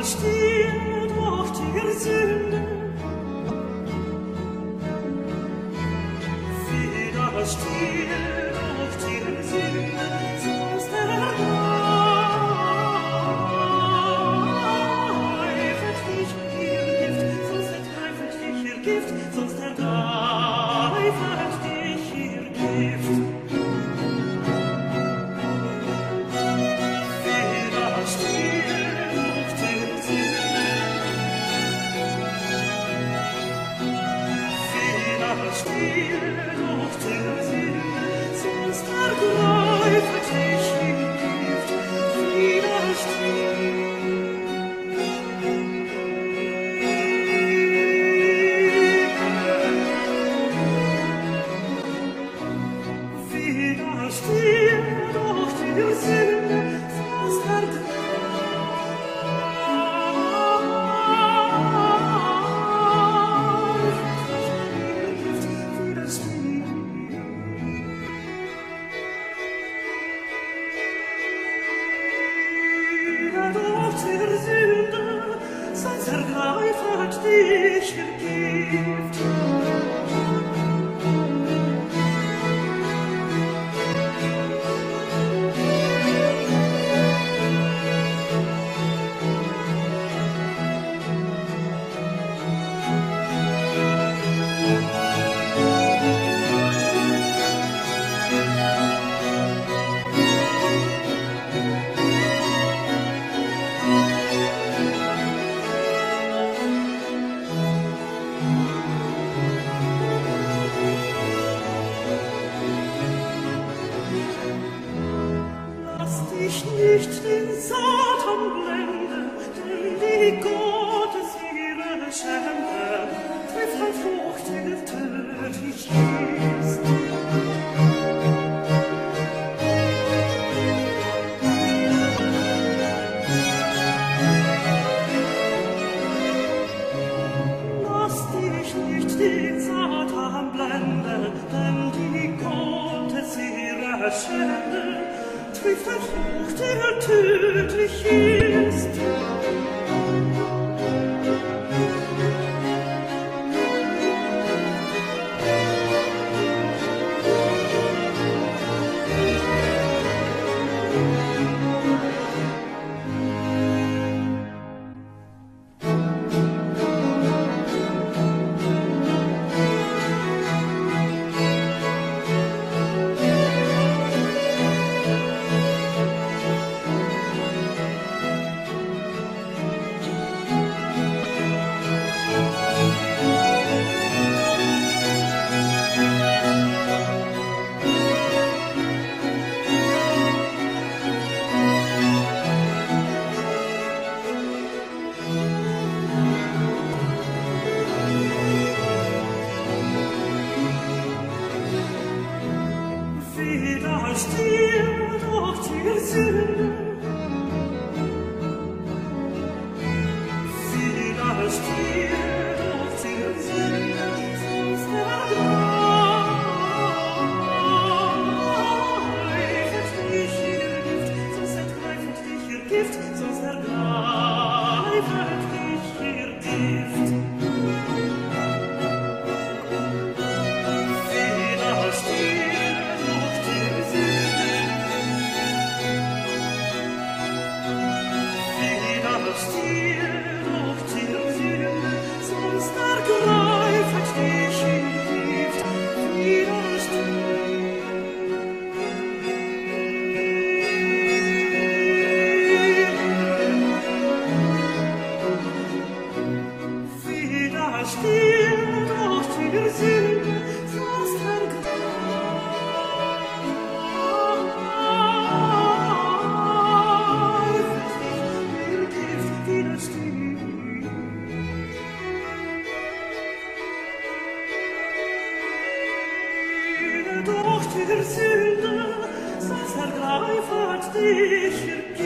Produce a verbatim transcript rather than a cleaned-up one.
stehe doch dir Sünde, widerstehe doch dir Sünde, sonst ergreifet dich ihr Gift, sonst ergreifet dich ihr Gift, sonst ergreifet dich ihr Gift. Stehe doch der Sünde, sonst ergreifet dich ihr Gift, widerstehe. Widerstehe doch der Sünde, sonst ergreifet doch der Sünde, sonst ergreifet dich ihr Gift. Dich nicht den Satan blenden, denn die Gottes ihre Schande trifft ein Frucht, der tödlich ist. Lass dich nicht den Satan blenden, denn die Gottes ihre Schande trifft ein Frucht, der tödlich ist. Widerstehe doch der Sünde, widerstehe doch der Sünde, sonst ergreifet dich ihr Gift, sonst ergreifet dich ihr Gift, sonst ergreifet dich ihr Gift. Widerstehe doch der Sünde, sonst ergreifet dich ihr Gift, widerstehe. Widerstehe doch der Sünde, sonst doch der Sünde, sonst ergreifet dich ihr